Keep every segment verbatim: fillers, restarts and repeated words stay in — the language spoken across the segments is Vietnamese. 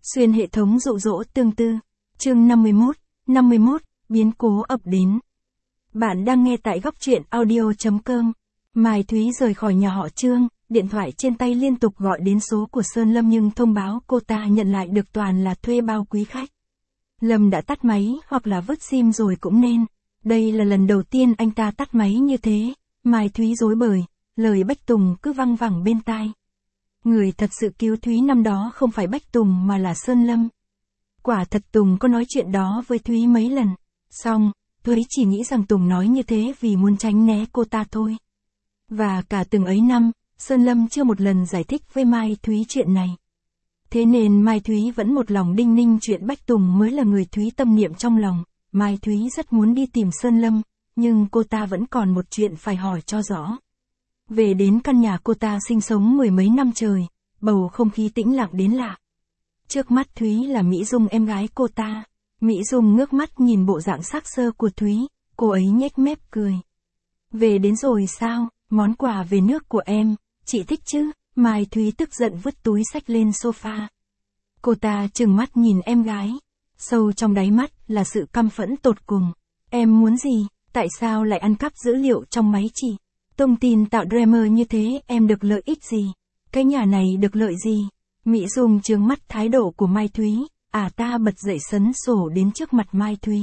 Xuyên hệ thống dụ dỗ tương tư. Chương năm mươi mốt, năm mươi mốt, biến cố ập đến. Bạn đang nghe tại góc truyện audio.com. Mai Thúy rời khỏi nhà họ Trương, điện thoại trên tay liên tục gọi đến số của Sơn Lâm nhưng thông báo cô ta nhận lại được toàn là thuê bao quý khách. Lâm đã tắt máy hoặc là vứt sim rồi cũng nên. Đây là lần đầu tiên anh ta tắt máy như thế. Mai Thúy rối bời, lời Bách Tùng cứ văng vẳng bên tai. Người thật sự cứu Thúy năm đó không phải Bách Tùng mà là Sơn Lâm. Quả thật Tùng có nói chuyện đó với Thúy mấy lần. Xong, Thúy chỉ nghĩ rằng Tùng nói như thế vì muốn tránh né cô ta thôi. Và cả từng ấy năm, Sơn Lâm chưa một lần giải thích với Mai Thúy chuyện này. Thế nên Mai Thúy vẫn một lòng đinh ninh chuyện Bách Tùng mới là người Thúy tâm niệm trong lòng. Mai Thúy rất muốn đi tìm Sơn Lâm, nhưng cô ta vẫn còn một chuyện phải hỏi cho rõ. Về đến căn nhà cô ta sinh sống mười mấy năm trời, bầu không khí tĩnh lặng đến lạ. Trước mắt Thúy là Mỹ Dung em gái cô ta. Mỹ Dung ngước mắt nhìn bộ dạng sắc sơ của Thúy, cô ấy nhếch mép cười. Về đến rồi sao, món quà về nước của em, chị thích chứ? Mai Thúy tức giận vứt túi xách lên sofa. Cô ta trừng mắt nhìn em gái. Sâu trong đáy mắt là sự căm phẫn tột cùng. Em muốn gì? Tại sao lại ăn cắp dữ liệu trong máy chị? Thông tin tạo drama như thế em được lợi ích gì? Cái nhà này được lợi gì? Mỹ Dung trừng mắt thái độ của Mai Thúy. À ta bật dậy sấn sổ đến trước mặt Mai Thúy.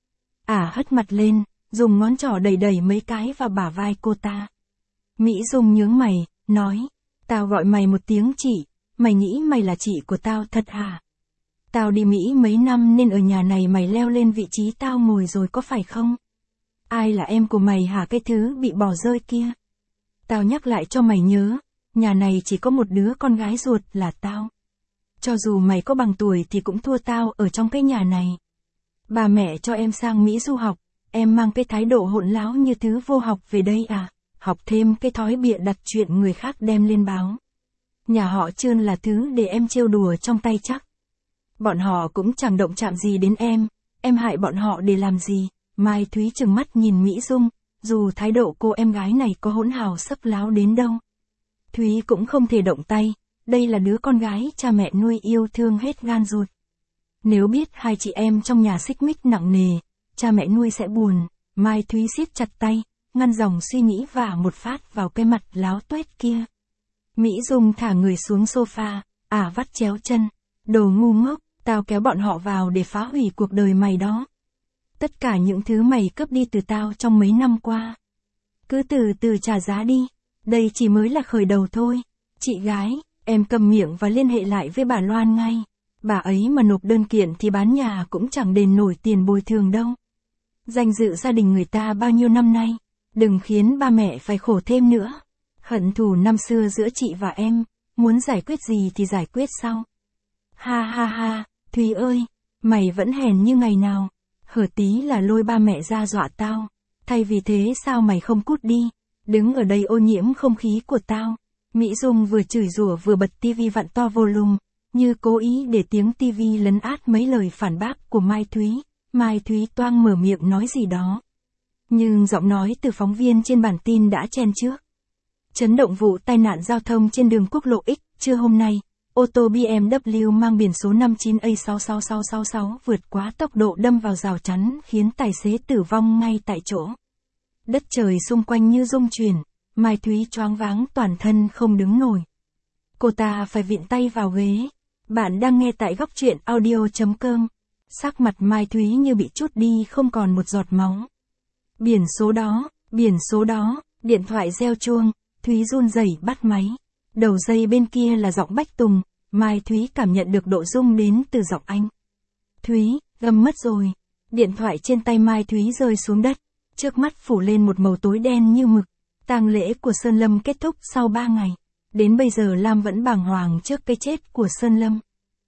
À hất mặt lên, dùng ngón trỏ đẩy đẩy mấy cái vào bả vai cô ta. Mỹ Dung nhướng mày, nói. Tao gọi mày một tiếng chị, mày nghĩ mày là chị của tao thật hả? Tao đi Mỹ mấy năm nên ở nhà này mày leo lên vị trí tao ngồi rồi có phải không? Ai là em của mày hả cái thứ bị bỏ rơi kia? Tao nhắc lại cho mày nhớ, nhà này chỉ có một đứa con gái ruột là tao. Cho dù mày có bằng tuổi thì cũng thua tao ở trong cái nhà này. Bà mẹ cho em sang Mỹ du học, em mang cái thái độ hỗn láo như thứ vô học về đây à? Học thêm cái thói bịa đặt chuyện người khác đem lên báo. Nhà họ Trương là thứ để em trêu đùa trong tay chắc. Bọn họ cũng chẳng động chạm gì đến em, em hại bọn họ để làm gì? Mai Thúy trừng mắt nhìn Mỹ Dung, dù thái độ cô em gái này có hỗn hào sấp láo đến đâu. Thúy cũng không thể động tay, đây là đứa con gái cha mẹ nuôi yêu thương hết gan ruột. Nếu biết hai chị em trong nhà xích mích nặng nề, cha mẹ nuôi sẽ buồn. Mai Thúy siết chặt tay, ngăn dòng suy nghĩ và một phát vào cái mặt láo tuét kia. Mỹ Dung thả người xuống sofa, à vắt chéo chân. Đồ ngu ngốc, tao kéo bọn họ vào để phá hủy cuộc đời mày đó. Tất cả những thứ mày cướp đi từ tao trong mấy năm qua. Cứ từ từ trả giá đi, đây chỉ mới là khởi đầu thôi. Chị gái, em cầm miệng và liên hệ lại với bà Loan ngay. Bà ấy mà nộp đơn kiện thì bán nhà cũng chẳng đền nổi tiền bồi thường đâu. Danh dự gia đình người ta bao nhiêu năm nay, đừng khiến ba mẹ phải khổ thêm nữa. Hận thù năm xưa giữa chị và em, muốn giải quyết gì thì giải quyết sau. Ha ha ha, Thúy ơi, mày vẫn hèn như ngày nào. Hở tí là lôi ba mẹ ra dọa tao. Thay vì thế sao mày không cút đi, đứng ở đây ô nhiễm không khí của tao. Mỹ Dung vừa chửi rủa vừa bật tivi vặn to volume, như cố ý để tiếng tivi lấn át mấy lời phản bác của Mai Thúy. Mai Thúy toang mở miệng nói gì đó. Nhưng giọng nói từ phóng viên trên bản tin đã chen trước. Chấn động vụ tai nạn giao thông trên đường quốc lộ X, trưa hôm nay, ô tô bê em vê mang biển số năm chín A sáu sáu sáu sáu sáu vượt quá tốc độ đâm vào rào chắn khiến tài xế tử vong ngay tại chỗ. Đất trời xung quanh như rung chuyển, Mai Thúy choáng váng toàn thân không đứng nổi. Cô ta phải vịn tay vào ghế. Bạn đang nghe tại góc truyện audio.com. Sắc mặt Mai Thúy như bị trút đi không còn một giọt máu. Biển số đó, biển số đó, điện thoại reo chuông, Thúy run rẩy bắt máy. Đầu dây bên kia là giọng Bách Tùng, Mai Thúy cảm nhận được độ rung đến từ giọng anh. Thúy, gầm mất rồi. Điện thoại trên tay Mai Thúy rơi xuống đất, trước mắt phủ lên một màu tối đen như mực. Tang lễ của Sơn Lâm kết thúc sau ba ngày. Đến bây giờ Lam vẫn bàng hoàng trước cái chết của Sơn Lâm.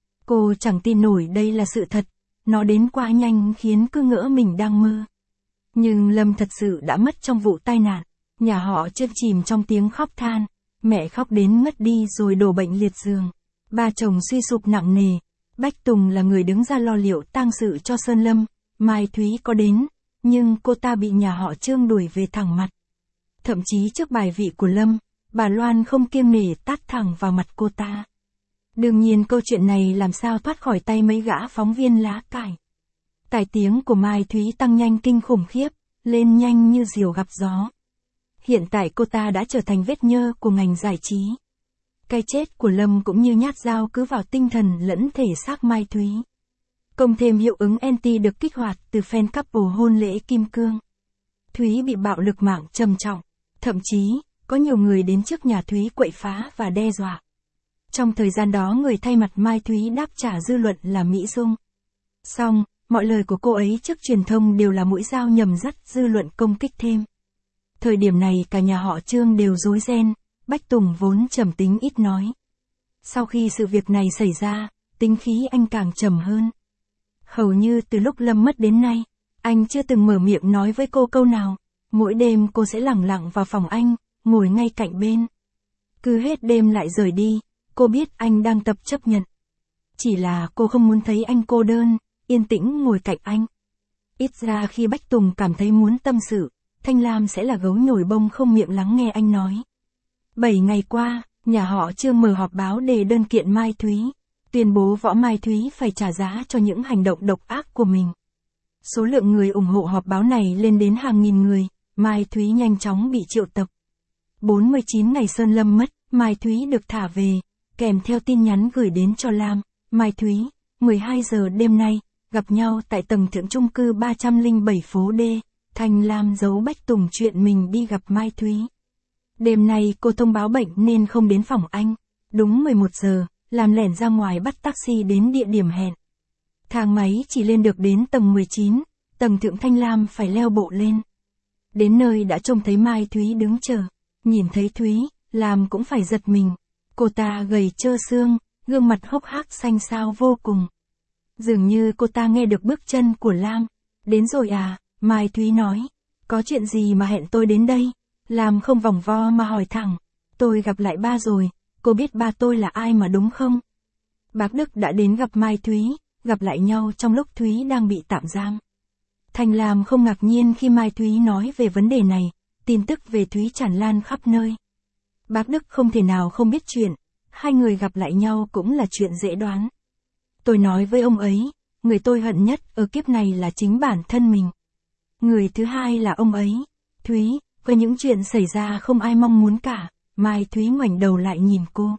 Cô chẳng tin nổi đây là sự thật, nó đến quá nhanh khiến cứ ngỡ mình đang mơ. Nhưng Lâm thật sự đã mất trong vụ tai nạn, nhà họ chìm chìm trong tiếng khóc than. Mẹ khóc đến ngất đi rồi đổ bệnh liệt giường. Ba chồng suy sụp nặng nề. Bách Tùng là người đứng ra lo liệu tang sự cho Sơn Lâm. Mai Thúy có đến, nhưng cô ta bị nhà họ Trương đuổi về thẳng mặt. Thậm chí trước bài vị của Lâm, bà Loan không kiêng nể tát thẳng vào mặt cô ta. Đương nhiên câu chuyện này làm sao thoát khỏi tay mấy gã phóng viên lá cải. Tài tiếng của Mai Thúy tăng nhanh kinh khủng khiếp, lên nhanh như diều gặp gió. Hiện tại cô ta đã trở thành vết nhơ của ngành giải trí. Cái chết của Lâm cũng như nhát dao cứ vào tinh thần lẫn thể xác Mai Thúy. Cộng thêm hiệu ứng anti được kích hoạt từ fan couple hôn lễ kim cương. Thúy bị bạo lực mạng trầm trọng, thậm chí, có nhiều người đến trước nhà Thúy quậy phá và đe dọa. Trong thời gian đó người thay mặt Mai Thúy đáp trả dư luận là Mỹ Dung. Song, mọi lời của cô ấy trước truyền thông đều là mũi dao nhầm dắt dư luận công kích thêm. Thời điểm này cả nhà họ Trương đều rối ren, Bách Tùng vốn trầm tính ít nói. Sau khi sự việc này xảy ra, tính khí anh càng trầm hơn. Hầu như từ lúc Lâm mất đến nay, anh chưa từng mở miệng nói với cô câu nào. Mỗi đêm cô sẽ lẳng lặng vào phòng anh, ngồi ngay cạnh bên. Cứ hết đêm lại rời đi, cô biết anh đang tập chấp nhận. Chỉ là cô không muốn thấy anh cô đơn, yên tĩnh ngồi cạnh anh. Ít ra khi Bách Tùng cảm thấy muốn tâm sự, Thanh Lam sẽ là gấu nhồi bông không miệng lắng nghe anh nói. Bảy ngày qua, nhà họ Trương mở họp báo đề đơn kiện Mai Thúy, tuyên bố Võ Mai Thúy phải trả giá cho những hành động độc ác của mình. Số lượng người ủng hộ họp báo này lên đến hàng nghìn người, Mai Thúy nhanh chóng bị triệu tập. bốn mươi chín ngày Sơn Lâm mất, Mai Thúy được thả về, kèm theo tin nhắn gửi đến cho Lam. Mai Thúy, mười hai giờ đêm nay, gặp nhau tại tầng thượng chung cư ba trăm lẻ bảy phố D. Thanh Lam giấu Bách Tùng chuyện mình đi gặp Mai Thúy. Đêm nay cô thông báo bệnh nên không đến phòng anh. Đúng mười một giờ, làm lẻn ra ngoài bắt taxi đến địa điểm hẹn. Thang máy chỉ lên được đến tầng mười chín, tầng thượng Thanh Lam phải leo bộ lên. Đến nơi đã trông thấy Mai Thúy đứng chờ. Nhìn thấy Thúy, Lam cũng phải giật mình. Cô ta gầy trơ xương, gương mặt hốc hác xanh xao vô cùng. Dường như cô ta nghe được bước chân của Lam. Đến rồi à, Mai Thúy nói. Có chuyện gì mà hẹn tôi đến đây? Lam không vòng vo mà hỏi thẳng. Tôi gặp lại ba rồi, cô biết ba tôi là ai mà đúng không? Bác Đức đã đến gặp Mai Thúy, gặp lại nhau trong lúc Thúy đang bị tạm giam. Thanh Lam không ngạc nhiên khi Mai Thúy nói về vấn đề này, tin tức về Thúy tràn lan khắp nơi. Bác Đức không thể nào không biết chuyện, hai người gặp lại nhau cũng là chuyện dễ đoán. Tôi nói với ông ấy, người tôi hận nhất ở kiếp này là chính bản thân mình. Người thứ hai là ông ấy. Thúy, với những chuyện xảy ra không ai mong muốn cả. Mai Thúy ngoảnh đầu lại nhìn cô.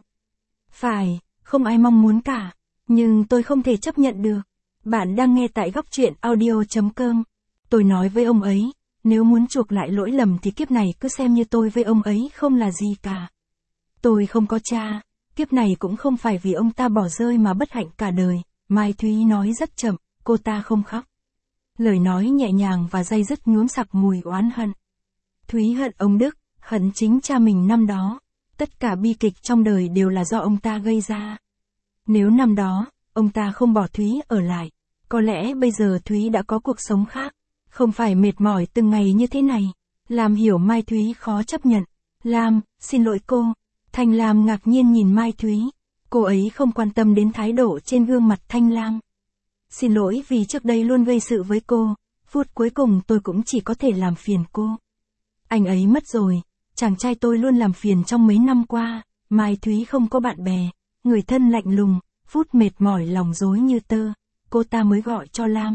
Phải, không ai mong muốn cả. Nhưng tôi không thể chấp nhận được. Bạn đang nghe tại góc truyện audio chấm com. Tôi nói với ông ấy, nếu muốn chuộc lại lỗi lầm thì kiếp này cứ xem như tôi với ông ấy không là gì cả. Tôi không có cha, kiếp này cũng không phải vì ông ta bỏ rơi mà bất hạnh cả đời. Mai Thúy nói rất chậm, cô ta không khóc. Lời nói nhẹ nhàng và day dứt nhuốm sặc mùi oán hận. Thúy hận ông Đức, hận chính cha mình năm đó. Tất cả bi kịch trong đời đều là do ông ta gây ra. Nếu năm đó, ông ta không bỏ Thúy ở lại, có lẽ bây giờ Thúy đã có cuộc sống khác, không phải mệt mỏi từng ngày như thế này. Lam hiểu Mai Thúy khó chấp nhận. Lam, xin lỗi cô. Thanh Lam ngạc nhiên nhìn Mai Thúy. Cô ấy không quan tâm đến thái độ trên gương mặt Thanh Lam. Xin lỗi vì trước đây luôn gây sự với cô, phút cuối cùng tôi cũng chỉ có thể làm phiền cô. Anh ấy mất rồi, chàng trai tôi luôn làm phiền trong mấy năm qua. Mai Thúy không có bạn bè, người thân lạnh lùng, phút mệt mỏi lòng rối như tơ, cô ta mới gọi cho Lam.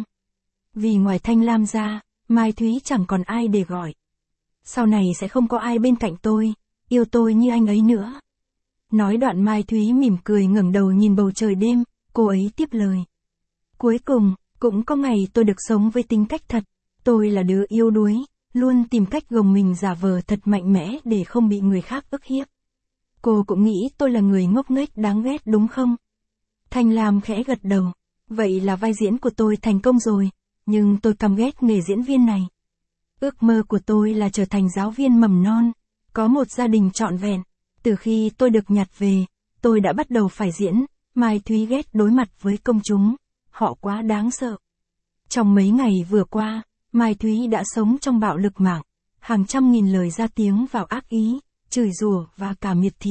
Vì ngoài Thanh Lam ra, Mai Thúy chẳng còn ai để gọi. Sau này sẽ không có ai bên cạnh tôi, yêu tôi như anh ấy nữa. Nói đoạn Mai Thúy mỉm cười ngẩng đầu nhìn bầu trời đêm, cô ấy tiếp lời. Cuối cùng, cũng có ngày tôi được sống với tính cách thật. Tôi là đứa yếu đuối, luôn tìm cách gồng mình giả vờ thật mạnh mẽ để không bị người khác ức hiếp. Cô cũng nghĩ tôi là người ngốc nghếch đáng ghét đúng không? Thanh Lam khẽ gật đầu. Vậy là vai diễn của tôi thành công rồi, nhưng tôi căm ghét nghề diễn viên này. Ước mơ của tôi là trở thành giáo viên mầm non, có một gia đình trọn vẹn. Từ khi tôi được nhặt về, tôi đã bắt đầu phải diễn. Mai Thúy ghét đối mặt với công chúng, họ quá đáng sợ. Trong mấy ngày vừa qua, Mai Thúy đã sống trong bạo lực mạng, hàng trăm nghìn lời ra tiếng vào ác ý, chửi rủa và cả miệt thị.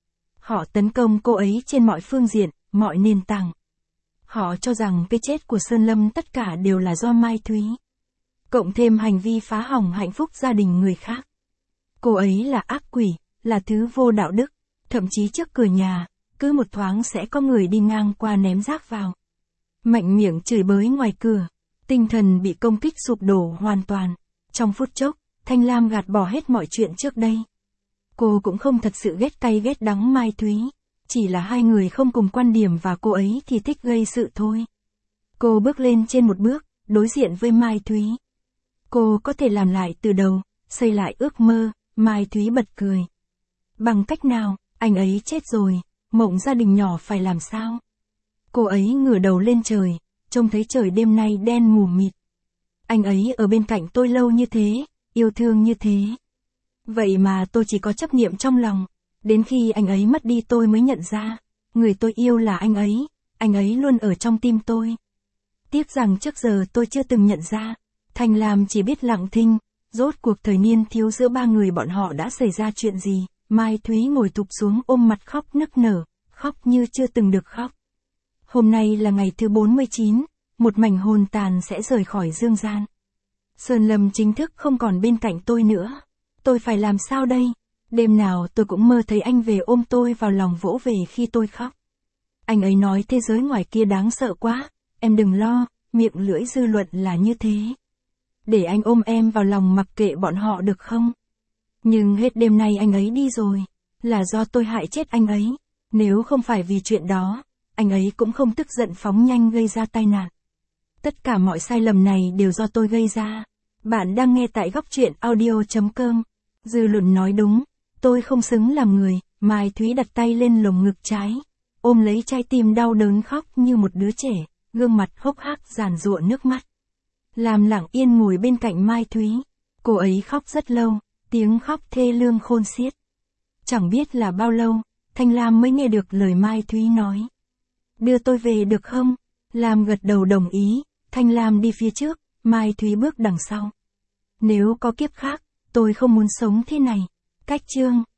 Họ tấn công cô ấy trên mọi phương diện, mọi nền tảng. Họ cho rằng cái chết của Sơn Lâm tất cả đều là do Mai Thúy. Cộng thêm hành vi phá hỏng hạnh phúc gia đình người khác. Cô ấy là ác quỷ, là thứ vô đạo đức, thậm chí trước cửa nhà, cứ một thoáng sẽ có người đi ngang qua ném rác vào. Mạnh miệng chửi bới ngoài cửa, tinh thần bị công kích sụp đổ hoàn toàn. Trong phút chốc, Thanh Lam gạt bỏ hết mọi chuyện trước đây. Cô cũng không thật sự ghét cay ghét đắng Mai Thúy, chỉ là hai người không cùng quan điểm và cô ấy thì thích gây sự thôi. Cô bước lên trên một bước, đối diện với Mai Thúy. Cô có thể làm lại từ đầu, xây lại ước mơ. Mai Thúy bật cười. Bằng cách nào? Anh ấy chết rồi, mộng gia đình nhỏ phải làm sao? Cô ấy ngửa đầu lên trời, trông thấy trời đêm nay đen mù mịt. Anh ấy ở bên cạnh tôi lâu như thế, yêu thương như thế. Vậy mà tôi chỉ có chấp niệm trong lòng, đến khi anh ấy mất đi tôi mới nhận ra, người tôi yêu là anh ấy, anh ấy luôn ở trong tim tôi. Tiếc rằng trước giờ tôi chưa từng nhận ra, Thanh Lam chỉ biết lặng thinh, rốt cuộc thời niên thiếu giữa ba người bọn họ đã xảy ra chuyện gì. Mai Thúy ngồi thụp xuống ôm mặt khóc nức nở, khóc như chưa từng được khóc. Hôm nay là ngày thứ bốn mươi chín, một mảnh hồn tàn sẽ rời khỏi dương gian. Sơn Lâm chính thức không còn bên cạnh tôi nữa. Tôi phải làm sao đây? Đêm nào tôi cũng mơ thấy anh về ôm tôi vào lòng vỗ về khi tôi khóc. Anh ấy nói thế giới ngoài kia đáng sợ quá, em đừng lo, miệng lưỡi dư luận là như thế. Để anh ôm em vào lòng mặc kệ bọn họ được không? Nhưng hết đêm nay anh ấy đi rồi, là do tôi hại chết anh ấy. Nếu không phải vì chuyện đó, anh ấy cũng không tức giận phóng nhanh gây ra tai nạn. Tất cả mọi sai lầm này đều do tôi gây ra. Bạn đang nghe tại góc truyện audio chấm com. Dư luận nói đúng, tôi không xứng làm người. Mai Thúy đặt tay lên lồng ngực trái, ôm lấy trái tim đau đớn khóc như một đứa trẻ, gương mặt hốc hác giàn giụa nước mắt. Lam lặng yên ngồi bên cạnh Mai Thúy. Cô ấy khóc rất lâu, tiếng khóc thê lương khôn xiết. Chẳng biết là bao lâu, Thanh Lam mới nghe được lời Mai Thúy nói. Đưa tôi về được không? Lam gật đầu đồng ý, Thanh Lam đi phía trước, Mai Thúy bước đằng sau. Nếu có kiếp khác, tôi không muốn sống thế này. Cách chương